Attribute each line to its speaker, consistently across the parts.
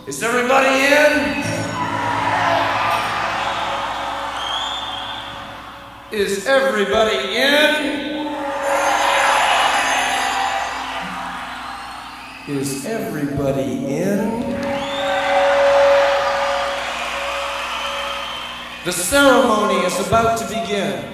Speaker 1: Is everybody in? Is everybody in? Is everybody in? The ceremony is about to begin.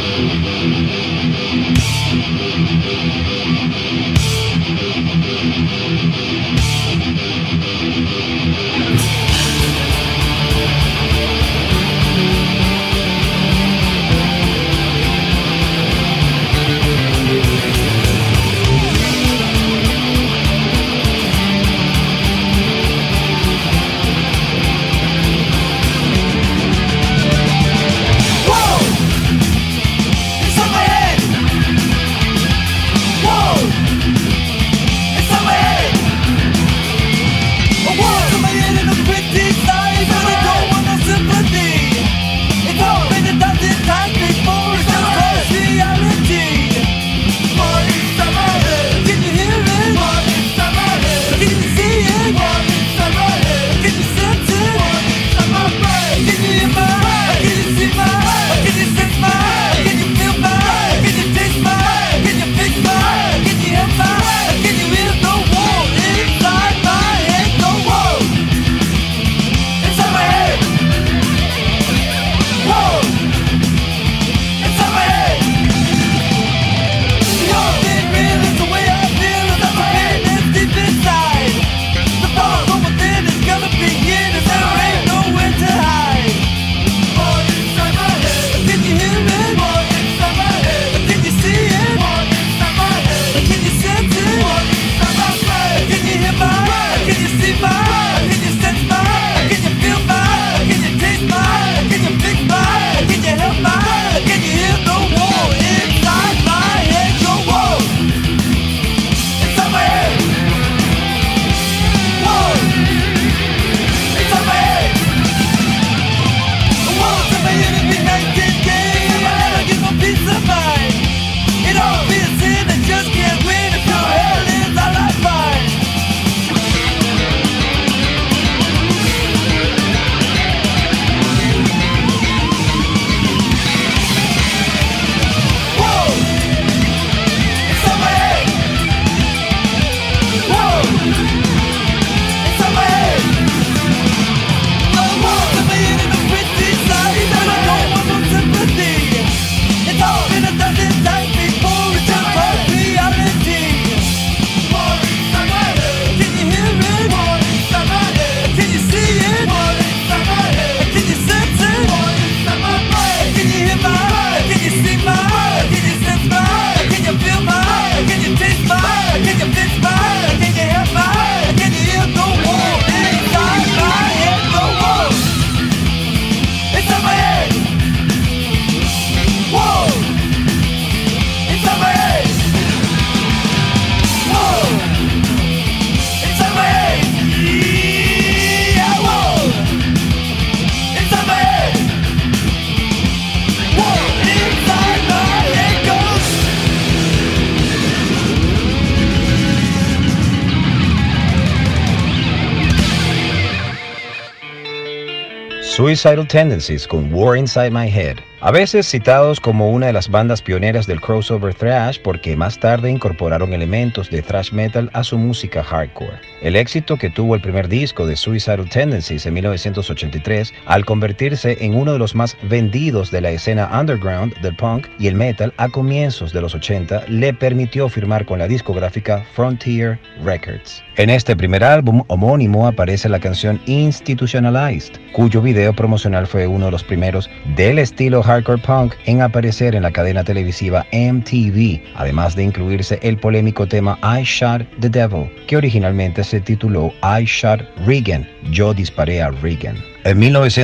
Speaker 2: Suicidal Tendencies con War Inside My Head, a veces citados como una de las bandas pioneras del crossover thrash porque más tarde incorporaron elementos de thrash metal a su música hardcore. El éxito que tuvo el primer disco de Suicidal Tendencies en 1983 al convertirse en uno de los más vendidos de la escena underground del punk y el metal a comienzos de los 80 le permitió firmar con la discográfica Frontier Records. En este primer álbum homónimo aparece la canción Institutionalized, cuyo video promocional fue uno de los primeros del estilo hardcore punk en aparecer en la cadena televisiva MTV, además de incluirse el polémico tema I Shot the Devil, que originalmente se tituló I Shot Reagan, Yo disparé a Reagan. En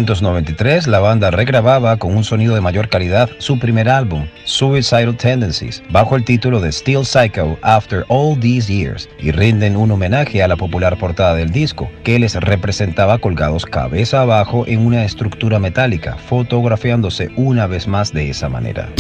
Speaker 2: 1993, la banda regrababa con un sonido de mayor calidad su primer álbum, Suicidal Tendencies, bajo el título de Still Psycho After All These Years, y rinden un homenaje a la popular portada del disco, que les representaba colgados cabeza abajo en una estructura metálica, fotografiándose una vez más de esa manera.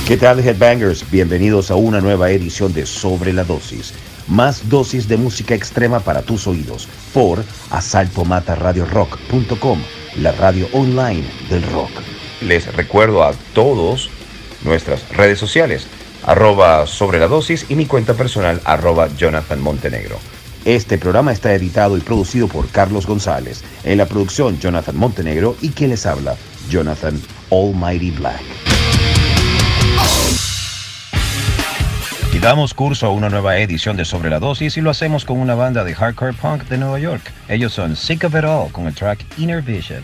Speaker 3: ¿Qué tal, Headbangers? Bienvenidos a una nueva edición de Sobre la Dosis. Más dosis de música extrema para tus oídos por asaltomataradiorock.com, la radio online del rock. Les recuerdo a todos nuestras redes sociales, @sobreladosis y mi cuenta personal, @Jonathan Montenegro. Este programa está editado y producido por Carlos González. En la producción, Jonathan Montenegro, y quien les habla, Jonathan Almighty Black.
Speaker 2: Y damos curso a una nueva edición de Sobre la Dosis y lo hacemos con una banda de hardcore punk de Nueva York. Ellos son Sick of It All con el track Inner Vision.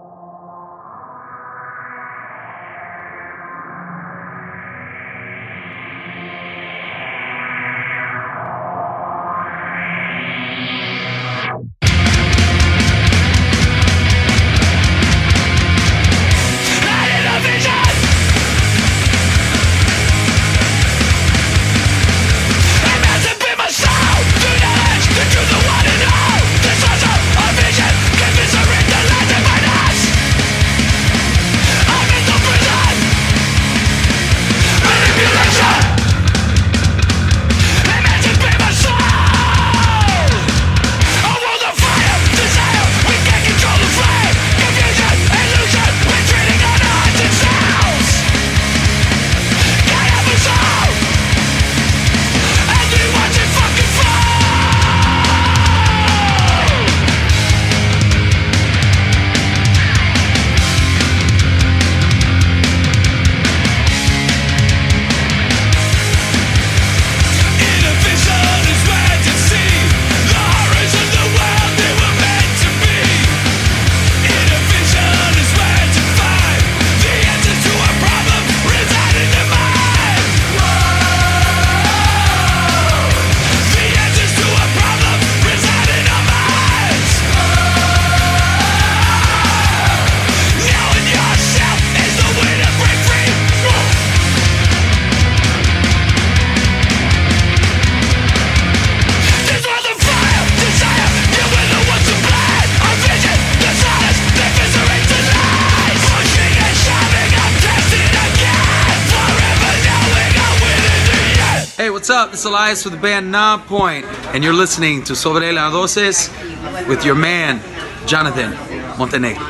Speaker 4: What's up? This is Elias with the band Nonpoint, and you're listening to Sobre la Dosis with your man, Jonathan Montenegro.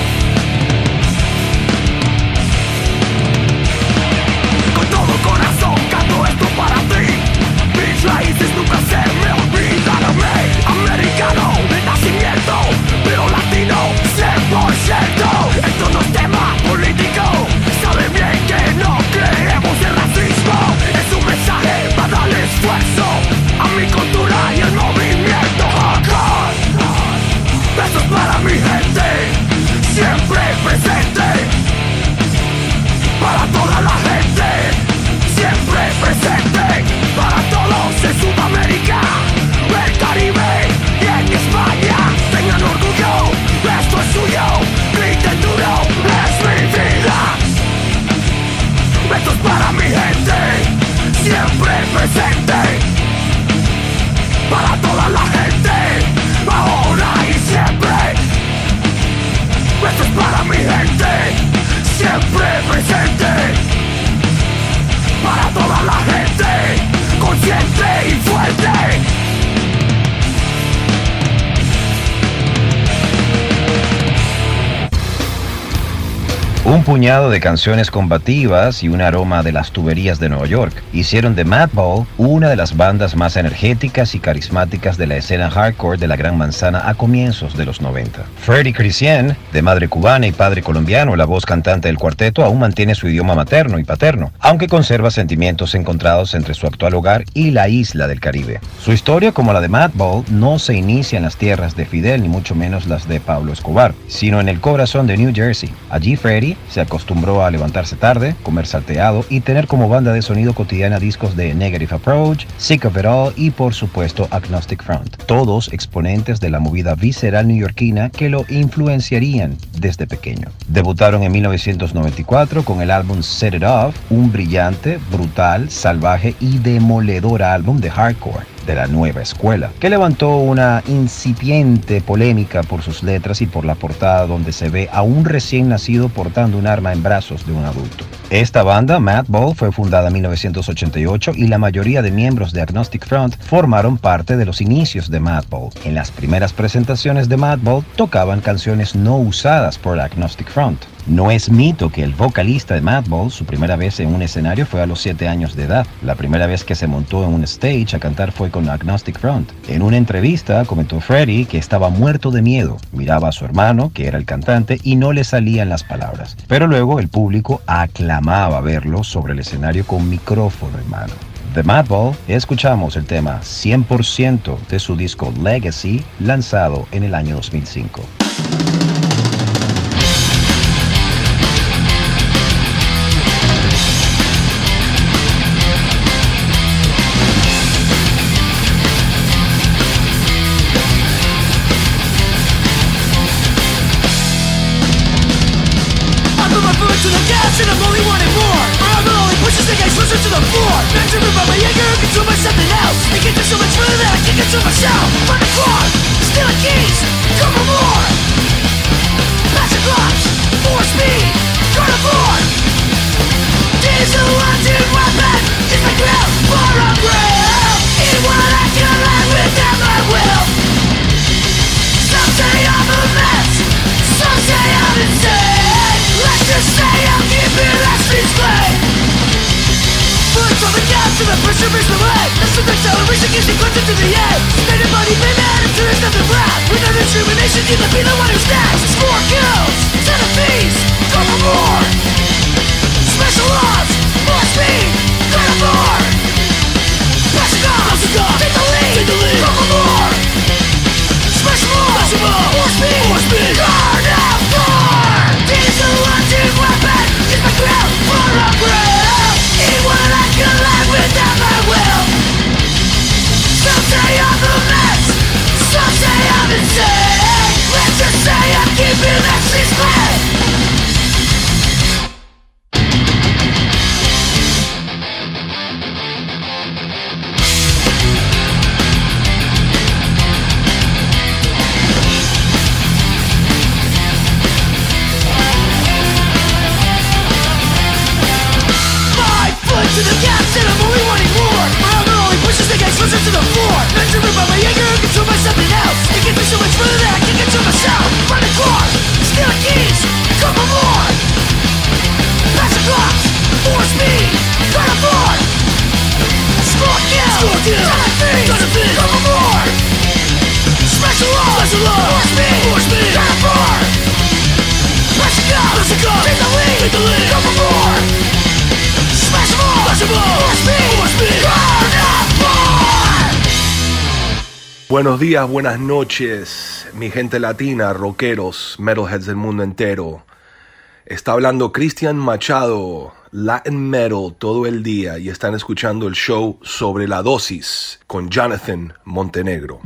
Speaker 5: Con todo corazón canto esto para ti. Mis raíces nunca se me olvidan a mí. Americano de nacimiento, pero latino 100%. Esto no es tema político. Sabe bien que no creemos en racismo. Es un mensaje para darle esfuerzo a mi cultura y el movimiento hardcore. Esto es para mi gente, siempre presente. Para toda la gente, siempre presente. Para todos en Sudamérica, el Caribe y en España. Tengan orgullo, esto es suyo. Griten duro, es mi vida. Esto es para mi gente, siempre presente. Para toda la gente, ahora y siempre. Esto es para mi gente, siempre presente. Para toda la gente, consciente y fuerte.
Speaker 2: Un puñado de canciones combativas y un aroma de las tuberías de Nueva York hicieron de Madball una de las bandas más energéticas y carismáticas de la escena hardcore de la Gran Manzana a comienzos de los 90. Freddie Christian, de madre cubana y padre colombiano, la voz cantante del cuarteto, aún mantiene su idioma materno y paterno, aunque conserva sentimientos encontrados entre su actual hogar y la isla del Caribe. Su historia, como la de Madball, no se inicia en las tierras de Fidel, ni mucho menos las de Pablo Escobar, sino en el corazón de New Jersey. Allí Freddie se acostumbró a levantarse tarde, comer salteado y tener como banda de sonido cotidiana discos de Negative Approach, Sick of It All y por supuesto Agnostic Front, todos exponentes de la movida visceral neoyorquina que lo influenciarían desde pequeño. Debutaron en 1994 con el álbum Set It Off, un brillante, brutal, salvaje y demoledor álbum de hardcore, de la nueva escuela, que levantó una incipiente polémica por sus letras y por la portada donde se ve a un recién nacido portando un arma en brazos de un adulto. Esta banda, Madball, fue fundada en 1988 y la mayoría de miembros de Agnostic Front formaron parte de los inicios de Madball. En las primeras presentaciones de Madball tocaban canciones no usadas por Agnostic Front. No es mito que el vocalista de Madball, su primera vez en un escenario fue a los 7 años de edad. La primera vez que se montó en un stage a cantar fue con Agnostic Front. En una entrevista comentó Freddie que estaba muerto de miedo. Miraba a su hermano, que era el cantante, y no le salían las palabras. Pero luego el público aclamaba verlo sobre el escenario con micrófono en mano. De Madball escuchamos el tema 100% de su disco Legacy, lanzado en el año 2005.
Speaker 5: To the gas and I'm only wanting more. My armor only pushes the guys closer to the floor. Not driven by my anger, consumed by something else. I can do so much further that I can't control myself. Find a car, steal the keys, go for more. Pass the clocks, more speed, carnivore. Diesel hunting weapon is my grill for a grill. Eat what I can live without my will. Some say I'm a mess, some say I'm insane. Let's just say I'm keeping that streets clean. Bullets on the gas and the pressure is the way. That's the acceleration gives you closer to the end. Spending money, pay man, until there's nothing left. Without discrimination, you can be the one who's next. Score kills, set of fees, go for more. Special laws, more speed, carnivore. Pass the gun, take the lead, go for more. Special laws, more speed, carnivore. Diesel hunting weapon is my grill for a grill. Eat what I can live without my will. Some say I'm a mess, some say I'm insane. Let's just say I'm keeping that streets clean. To the gaps and I'm only wanting more. My armor only pushes the guys closer to the floor. Not driven by my anger, controlled by something else. It can be so much further that I can't control myself. Find a car, steal the keys, go for more. Pass the clocks, more speed, carnivore. Score kill, ton of feet, go for more. Special law, more speed, carnivore. Pass the gun, take the lead, go for more.
Speaker 6: Buenos días, buenas noches, mi gente latina, rockeros, metalheads del mundo entero. Está hablando Cristian Machado, Latin Metal todo el día, y están escuchando el show Sobre la Dosis con Jonathan Montenegro.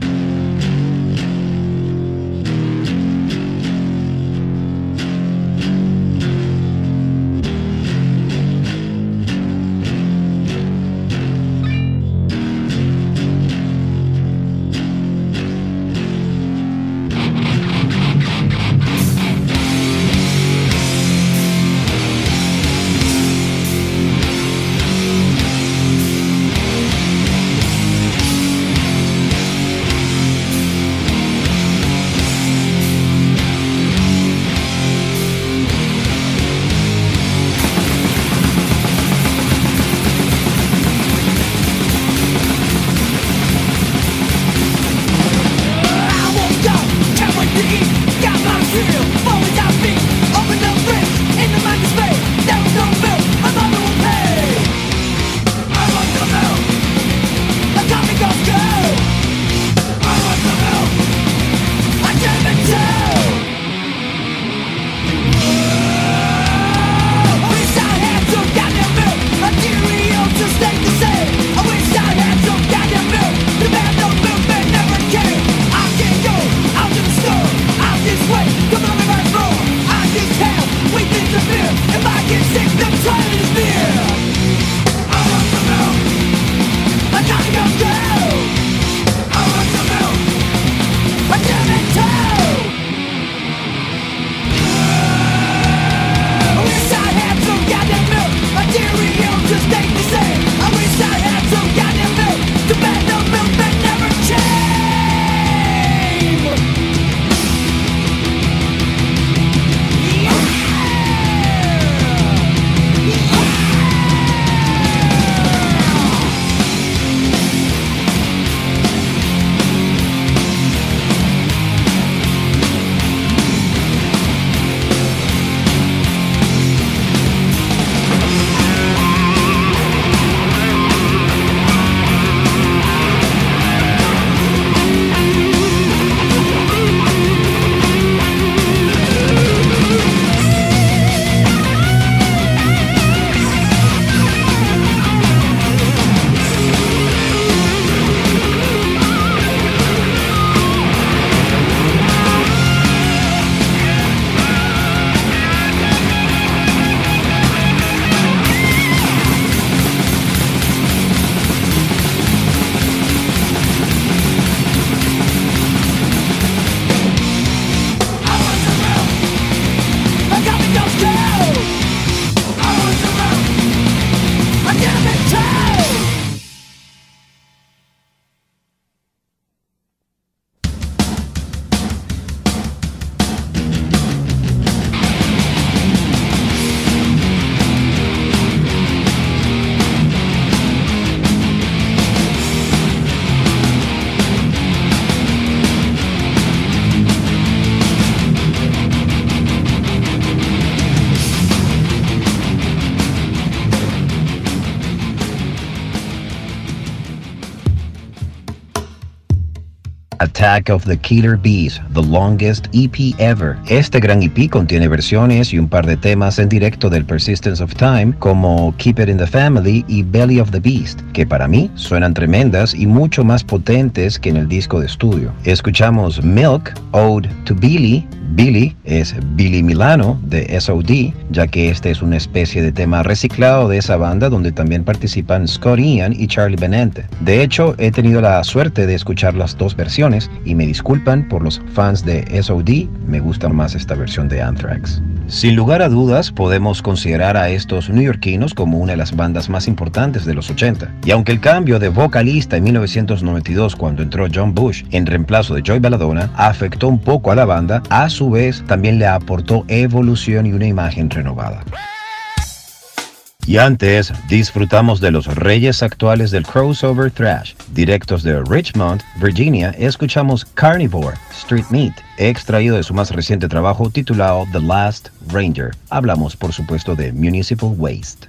Speaker 2: Attack of the Killer Bees, The Longest EP Ever. Este gran EP contiene versiones y un par de temas en directo del Persistence of Time, como Keep It in the Family y Belly of the Beast, que para mí suenan tremendas y mucho más potentes que en el disco de estudio. Escuchamos Milk, Ode to Billy. Billy es Billy Milano de SOD, ya que este es una especie de tema reciclado de esa banda donde también participan Scott Ian y Charlie Benante. De hecho, he tenido la suerte de escuchar las dos versiones y me disculpan por los fans de SOD, me gusta más esta versión de Anthrax. Sin lugar a dudas, podemos considerar a estos neoyorquinos como una de las bandas más importantes de los 80. Y aunque el cambio de vocalista en 1992, cuando entró John Bush en reemplazo de Joey Belladonna, afectó un poco a la banda, a su vez también le aportó evolución y una imagen renovada. Y antes, disfrutamos de los reyes actuales del crossover thrash. Directos de Richmond, Virginia, escuchamos Carnivore, Street Meat, extraído de su más reciente trabajo titulado The Last Ranger. Hablamos, por supuesto, de Municipal Waste.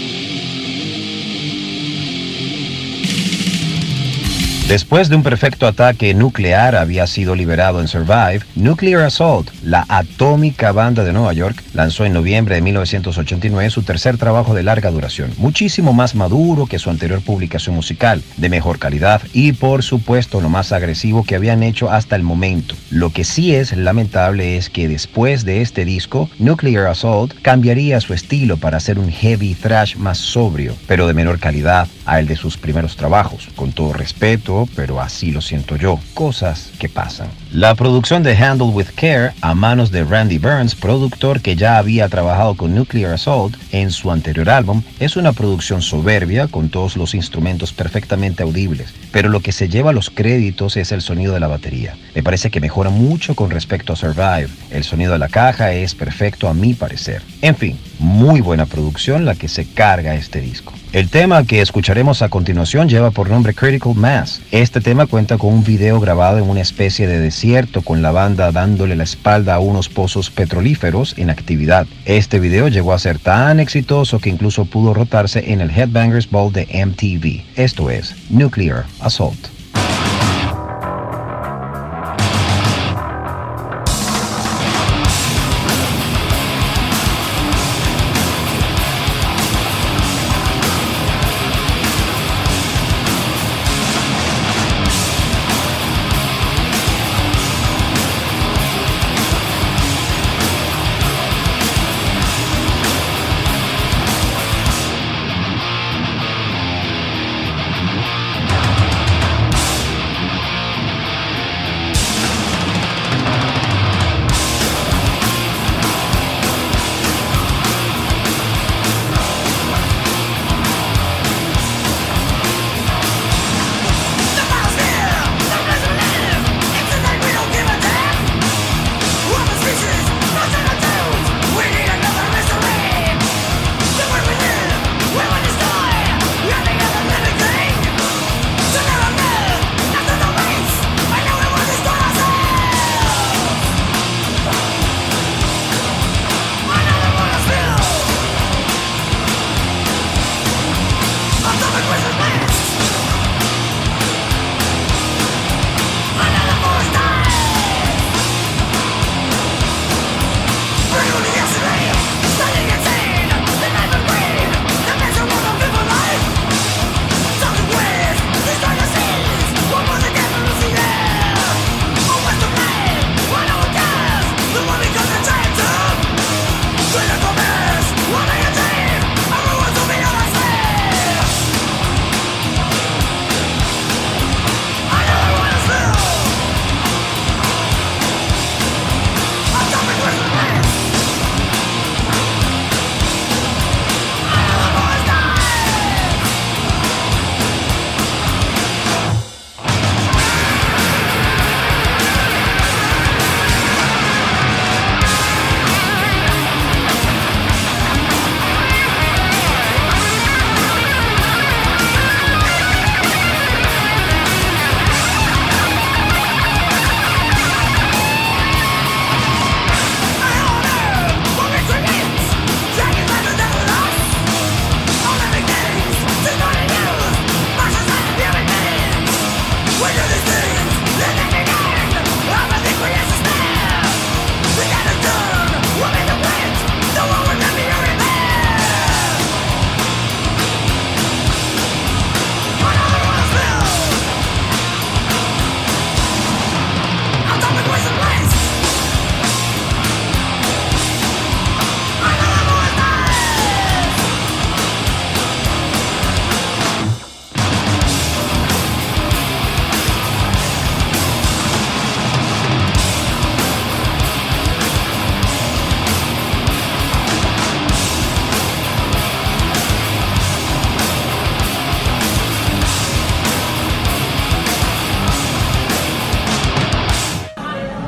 Speaker 2: Después de un perfecto ataque nuclear había sido liberado en Survive, Nuclear Assault, la atómica banda de Nueva York, lanzó en noviembre de 1989 su tercer trabajo de larga duración, muchísimo más maduro que su anterior publicación musical, de mejor calidad y por supuesto lo más agresivo que habían hecho hasta el momento. Lo que sí es lamentable es que después de este disco, Nuclear Assault cambiaría su estilo para hacer un heavy thrash más sobrio, pero de menor calidad a el de sus primeros trabajos. Con todo respeto, pero así lo siento yo. Cosas que pasan. La producción de Handle with Care a manos de Randy Burns, productor que ya había trabajado con Nuclear Assault en su anterior álbum, es una producción soberbia con todos los instrumentos perfectamente audibles, pero lo que se lleva los créditos es el sonido de la batería. Me parece que mejora mucho con respecto a Survive. El sonido de la caja es perfecto a mi parecer. En fin, muy buena producción la que se carga este disco. El tema que escucharemos a continuación lleva por nombre Critical Mass. Este tema cuenta con un video grabado en una especie de desierto con la banda dándole la espalda a unos pozos petrolíferos en actividad. Este video llegó a ser tan exitoso que incluso pudo rotarse en el Headbangers Ball de MTV. Esto es Nuclear Assault.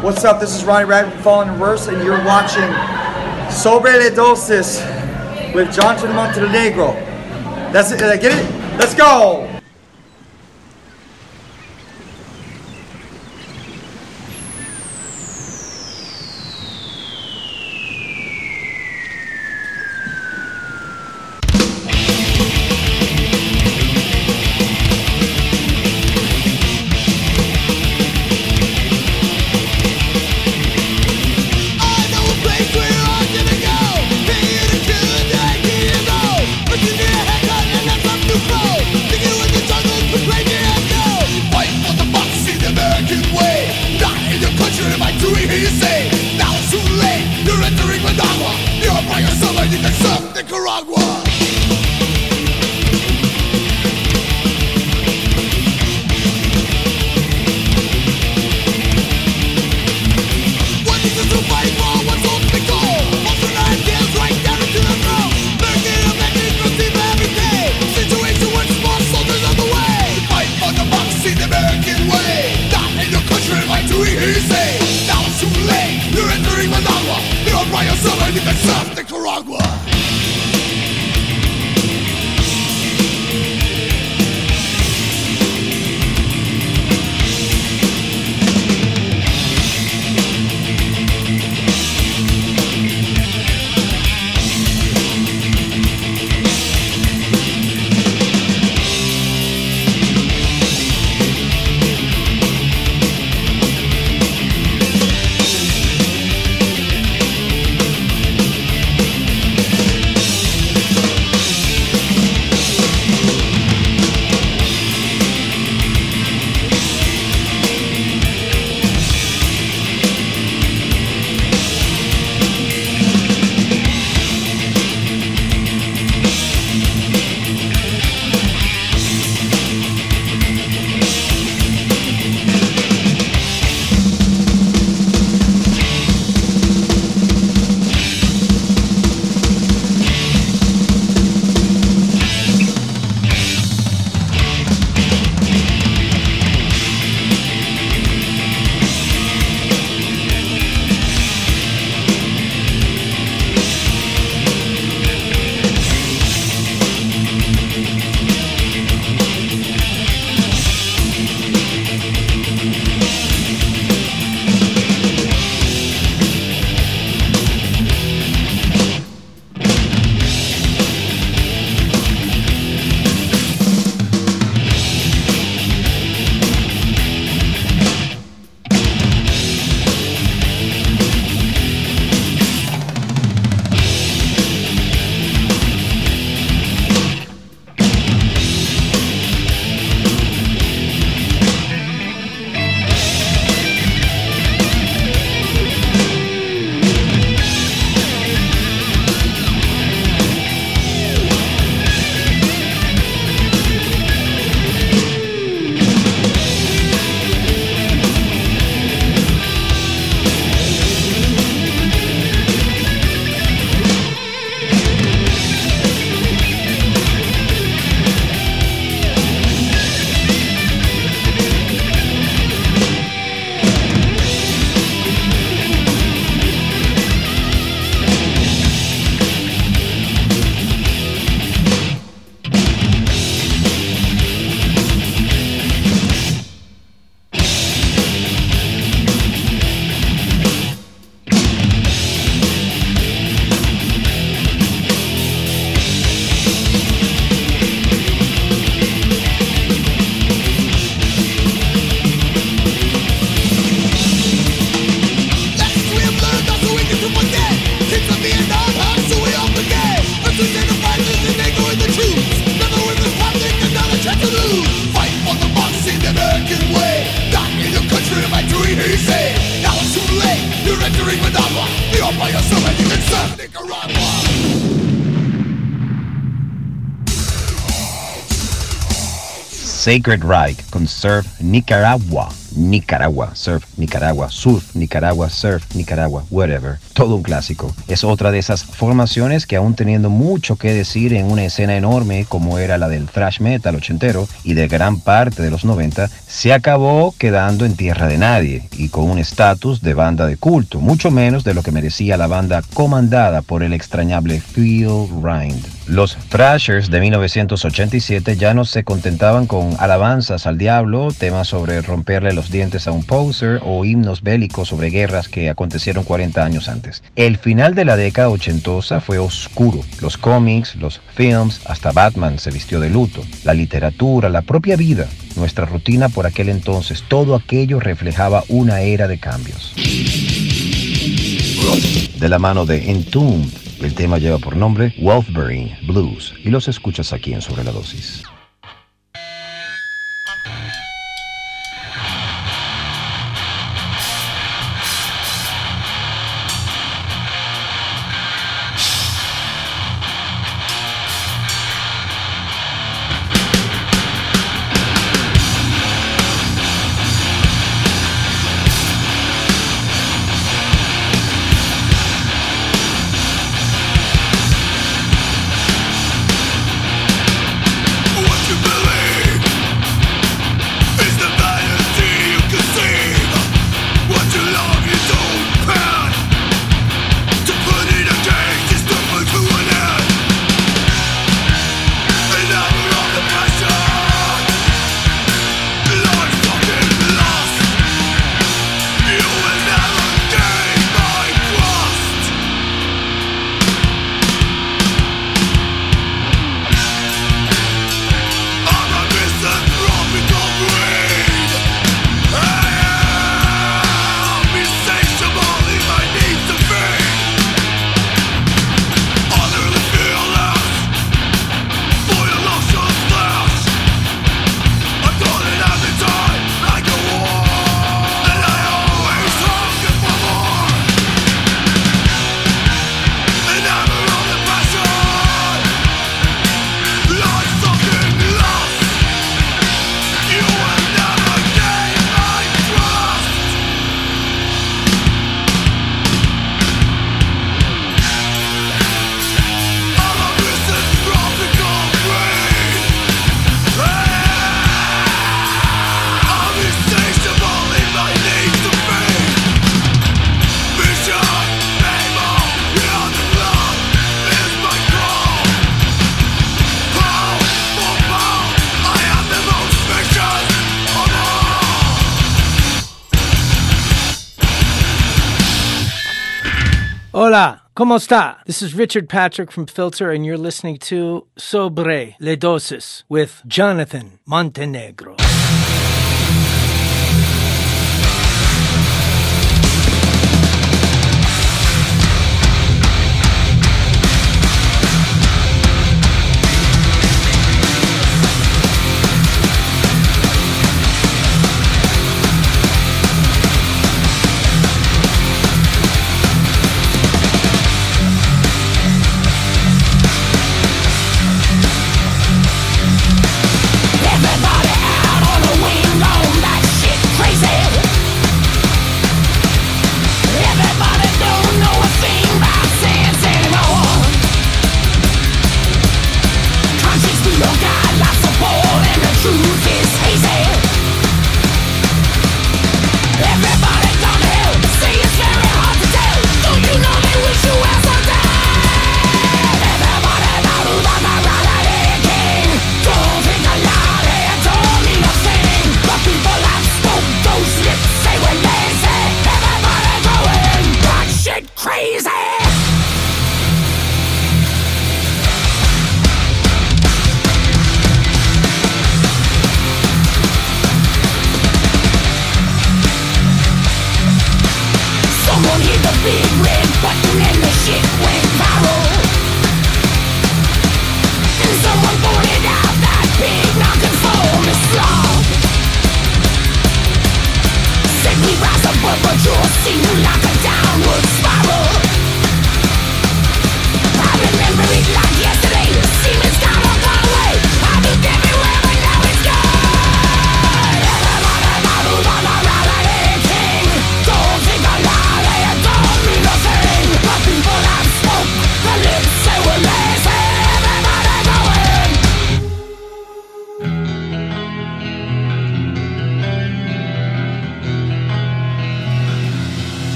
Speaker 7: What's up? This is Ronnie Radford from Fallen in Reverse, and you're watching Sobre la Dosis with Jonathan Montenegro. That's it. Did I get it? Let's go!
Speaker 2: Sacred Reich con Serve Nicaragua. Nicaragua, surf Nicaragua, surf Nicaragua, surf Nicaragua, whatever. Todo un clásico. Es otra de esas formaciones que aún teniendo mucho que decir en una escena enorme como era la del thrash metal ochentero y de gran parte de los 90, se acabó quedando en tierra de nadie y con un estatus de banda de culto, mucho menos de lo que merecía la banda comandada por el extrañable Phil Rind. Los Thrashers de 1987 ya no se contentaban con alabanzas al diablo, temas sobre romperle los dientes a un poser o himnos bélicos sobre guerras que acontecieron 40 años antes. El final de la década ochentosa fue oscuro. Los cómics, los films, hasta Batman se vistió de luto. La literatura, la propia vida, nuestra rutina por aquel entonces, todo aquello reflejaba una era de cambios. De la mano de Entombed, el tema lleva por nombre Wolfberry Blues y los escuchas aquí en Sobre la Dosis.
Speaker 8: Hola, ¿cómo está? This is Richard Patrick from Filter, and you're listening to Sobre la Dosis with Jonathan Montenegro.
Speaker 5: Everybody out on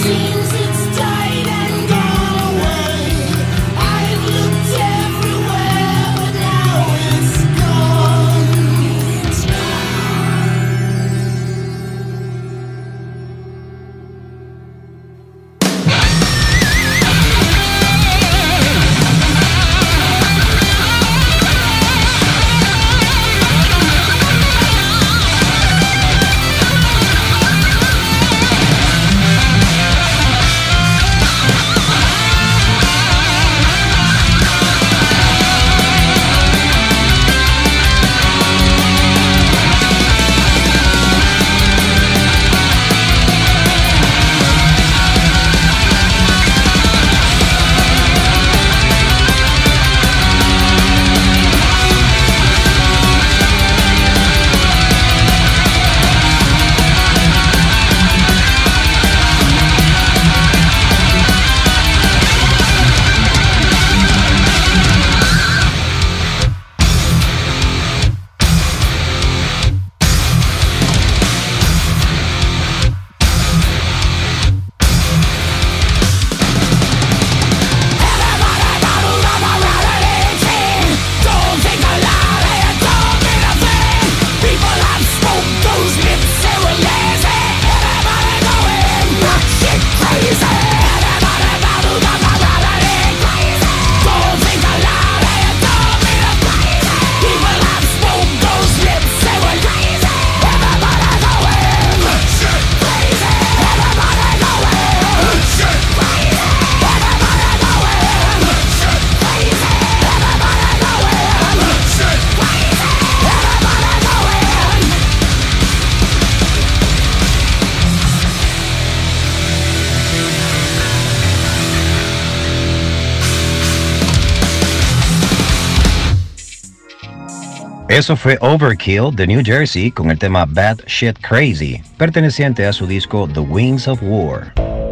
Speaker 2: Eso fue Overkill de New Jersey con el tema Bad Shit Crazy, perteneciente a su disco The Wings of War.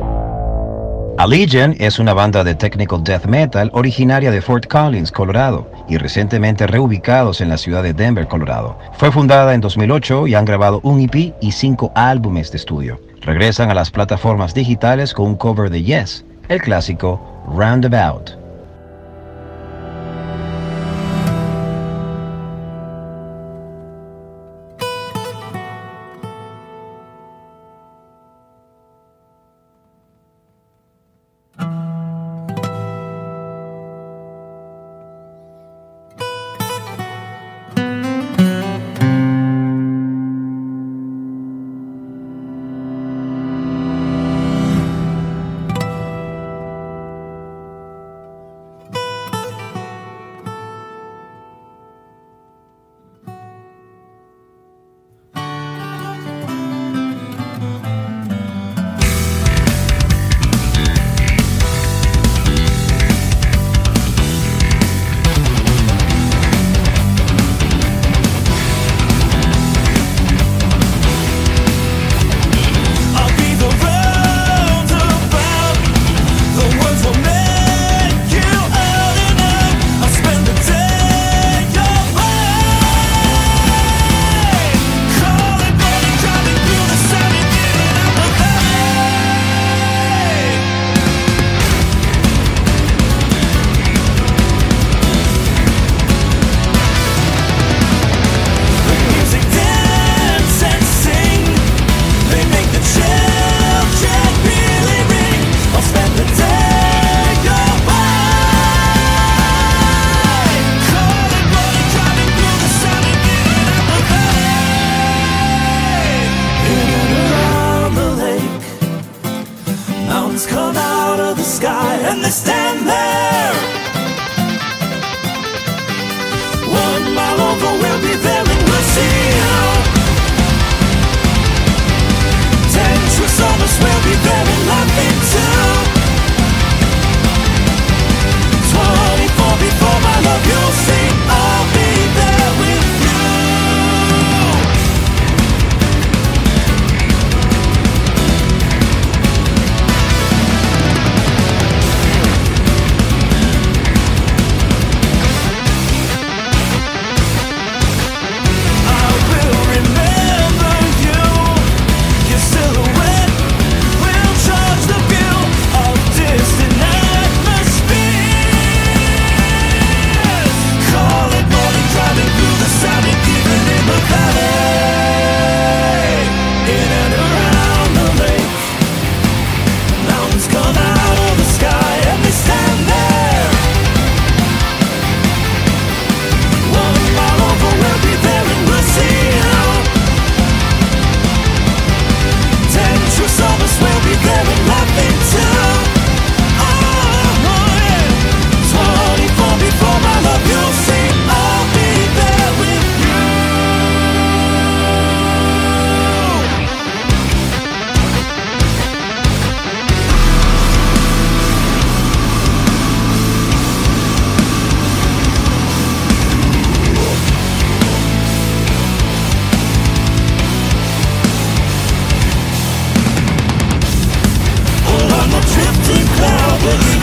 Speaker 2: Allegiant es una banda de technical death metal originaria de Fort Collins, Colorado, y recientemente reubicados en la ciudad de Denver, Colorado. Fue fundada en 2008 y han grabado un EP y 5 álbumes de estudio. Regresan a las plataformas digitales con un cover de Yes, el clásico Roundabout.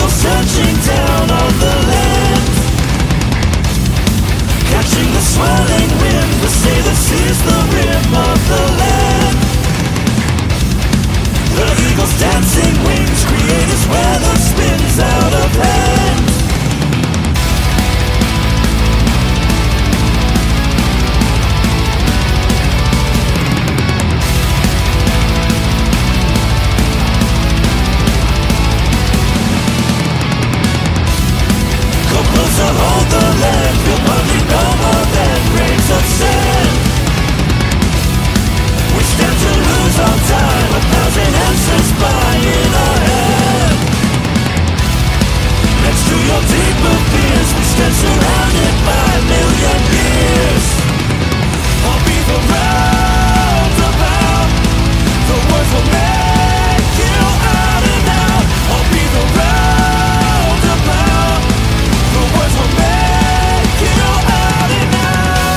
Speaker 5: searching down on the land, catching the swirling wind. The sailor sees the rim of the land. The eagle's dancing wings create his weather spins out of hand. To hold the land, feel hardly no more than grains of sand. We stand to lose our time, 1,000 answers by in our hand. Next to your deeper fears, we stand surrounded by a million years. I'll be the roundabout, the words will make you out and out. I'll be the roundabout, the words will make you out and out.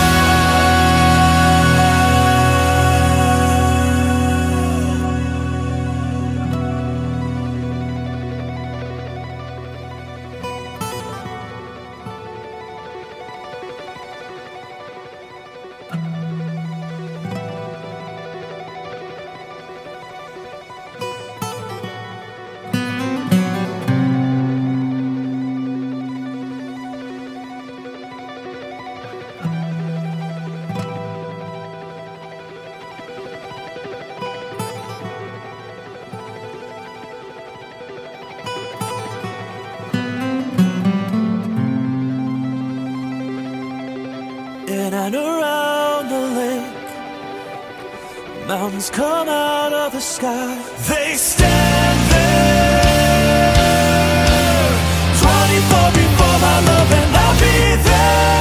Speaker 5: In and around the lake, mountains come out of the sky. They stand there, 24 before my love, and I'll be there.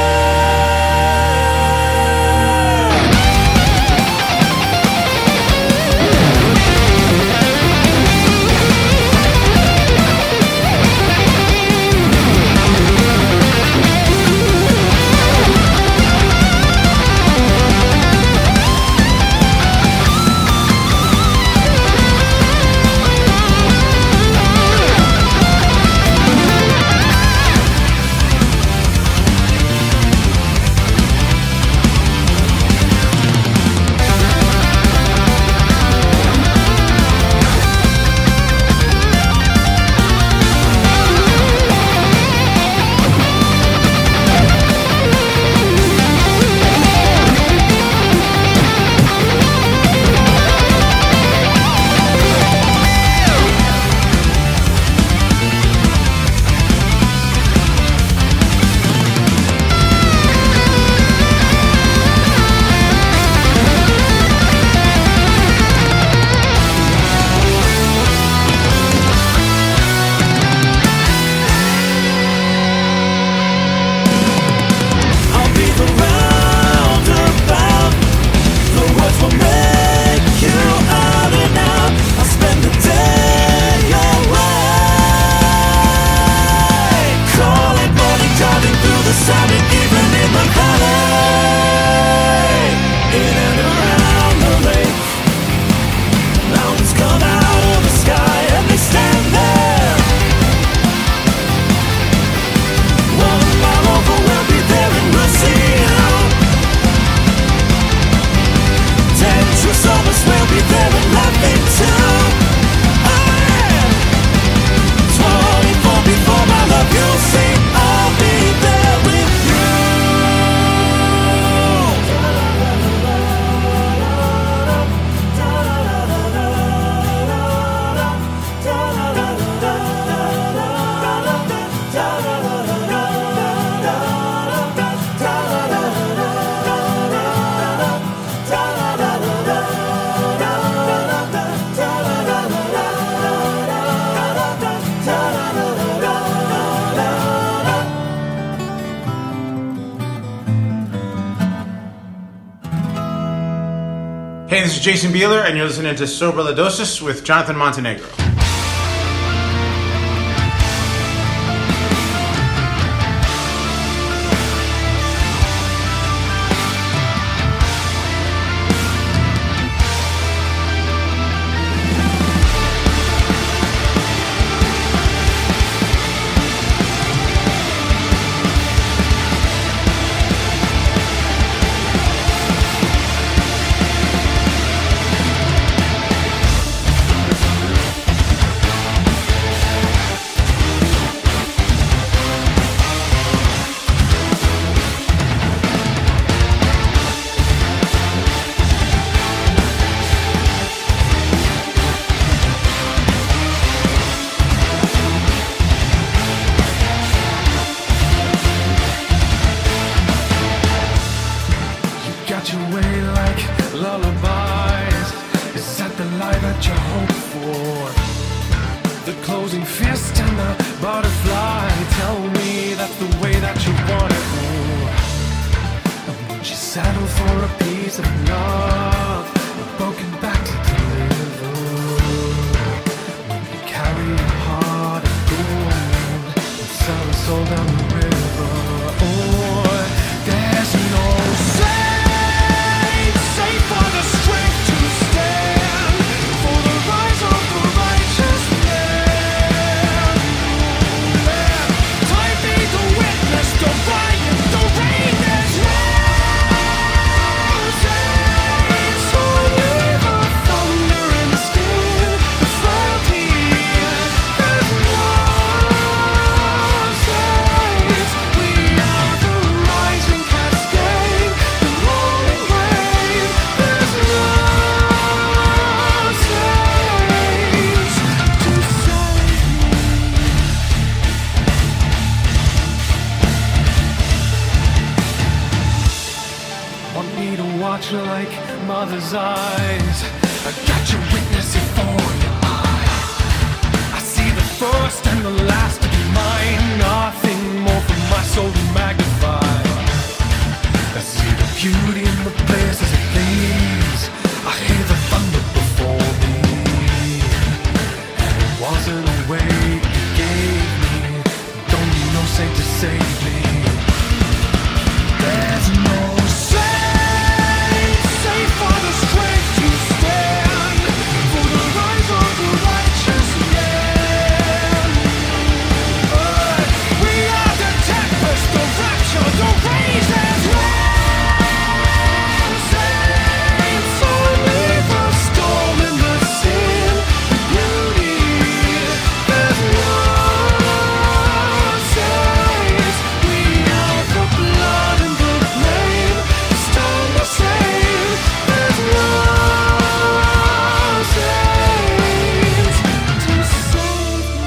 Speaker 9: Hey, this is Jason Bieler, and you're listening to Sobre La Dosis with Jonathan Montenegro.
Speaker 5: that you hope for. The closing fist and the butterfly tell me that's the way that you want it. And would you settle for a piece of love, a broken back to deliver? When you carry a heart of gold and sell a soul down the river. Oh, there's no safe for the strength to stand, for the rise of the righteous man. Let time be the witness, the riot, the rain is rising. So leave a thunder and still the frailty is rises. We are the rising cascade, the rolling wave is rises to save me. Want me to watch like mother's eyes? I got your witness before your eyes. I see the first and the last to be mine. Nothing more for my soul to magnify. I see the beauty in the places it leads. I hear the thunder before me. And it wasn't a way you gave me. Don't need no saint to save me. There's no safe for the strength to stand, for the rise of the righteous man. We are the tempest, the rapture, the rays as rising. So leave a storm in the sin, the beauty that rises. We are the blood and the flame, the stone the same as rises to save me.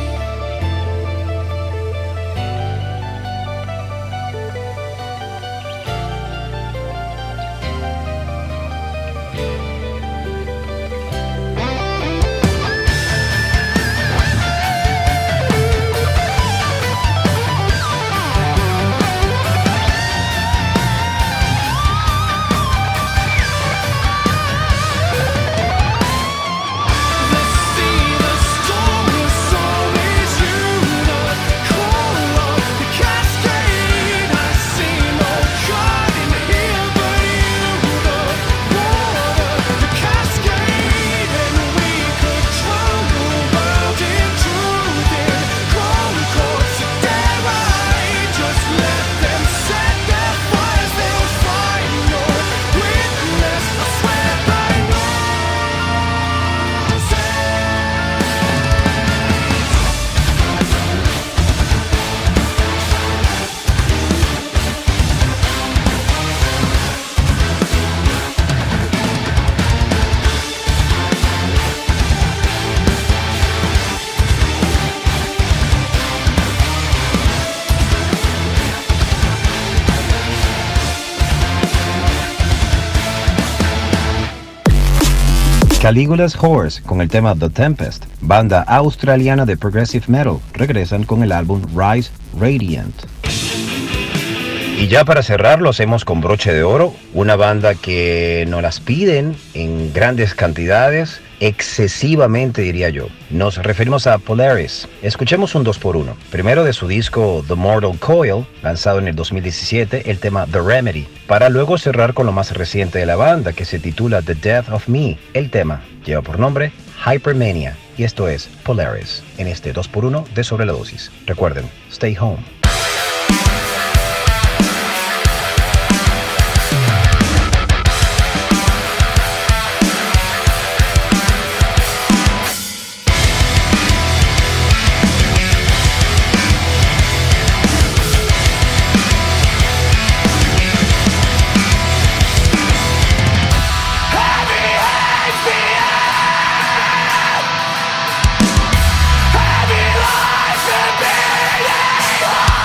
Speaker 5: The sea, the storm, the soul is you, the color, the cascade. I see no God in here but you, the water, the cascade, and we could drown the world in truth in concord. So dare I just let them set their fires? They'll find your witness. I swear by
Speaker 2: Caligula's Horse con el tema The Tempest, banda australiana de progressive metal, regresan con el álbum Rise Radiant. Y ya para cerrar lo hacemos con broche de oro, una banda que nos las piden en grandes cantidades, excesivamente diría yo. Nos referimos a Polaris. Escuchemos un 2x1. Primero de su disco The Mortal Coil, lanzado en el 2017, el tema The Remedy, para luego cerrar con lo más reciente de la banda, que se titula The Death of Me. El tema lleva por nombre Hypermania, y esto es Polaris, en este 2x1 de Sobre la Dosis. Recuerden, stay home.
Speaker 5: Heavy lies and beating.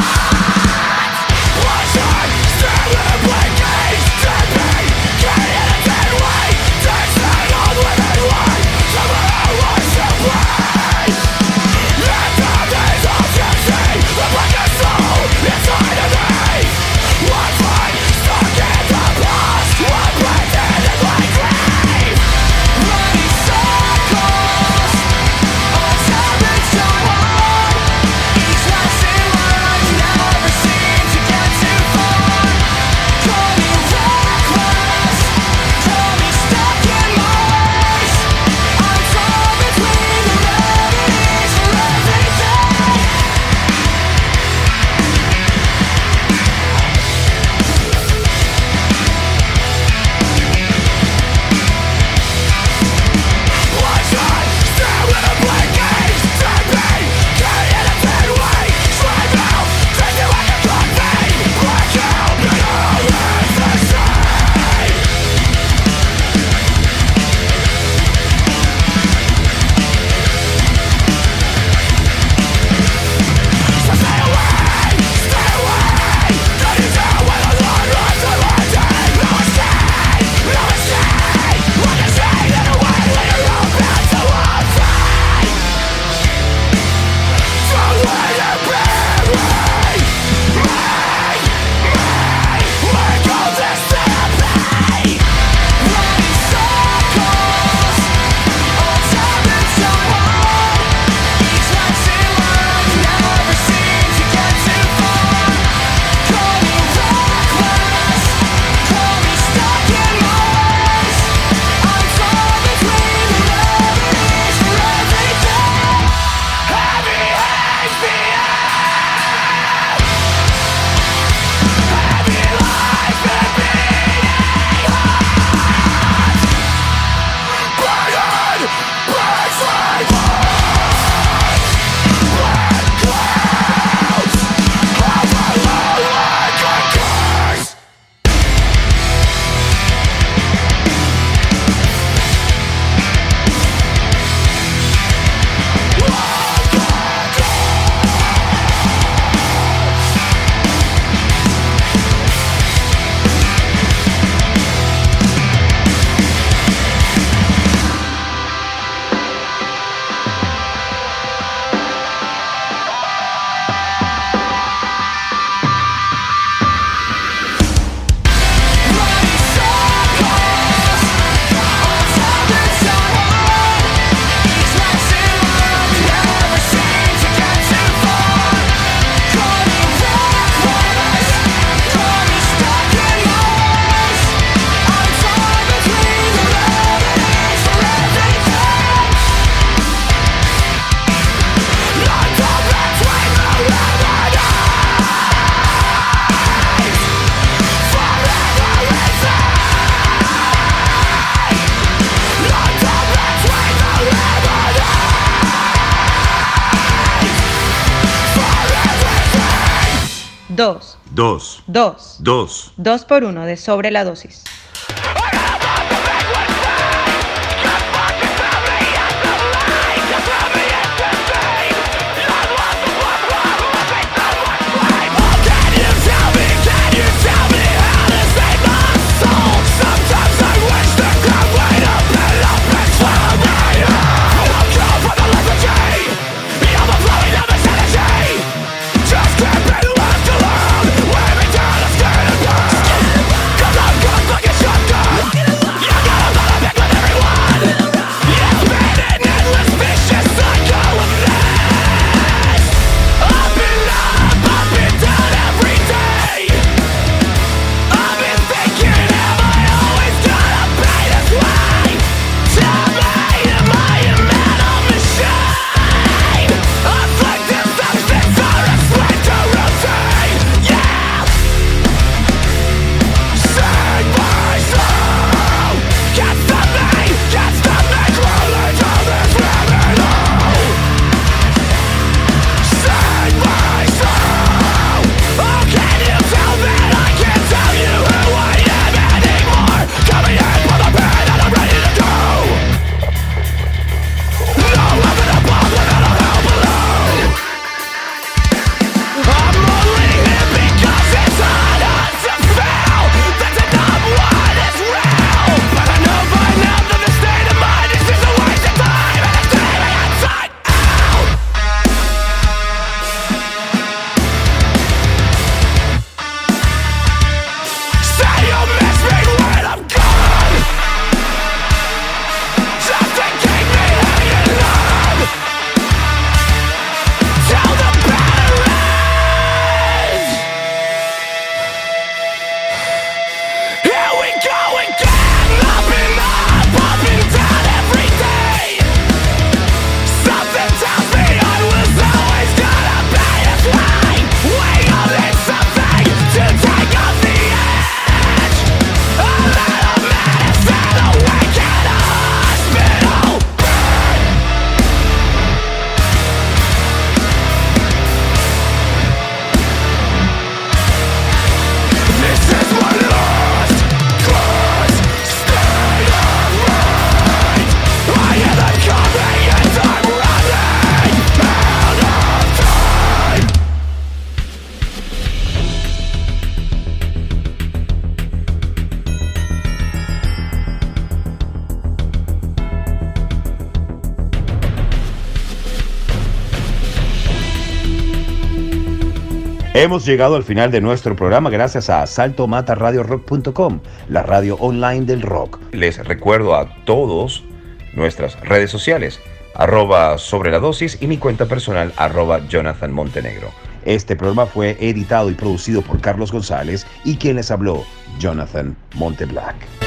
Speaker 10: 2.
Speaker 3: 2.
Speaker 10: 2.
Speaker 3: 2.
Speaker 10: 2 por 1 de Sobre la Dosis.
Speaker 3: Hemos llegado al final de nuestro programa gracias a saltomataradiorock.com, la radio online del rock. Les recuerdo a todos nuestras redes sociales, @sobreladosis y mi cuenta personal, @Jonathan Montenegro. Este programa fue editado y producido por Carlos González y quien les habló, Jonathan Monteblack.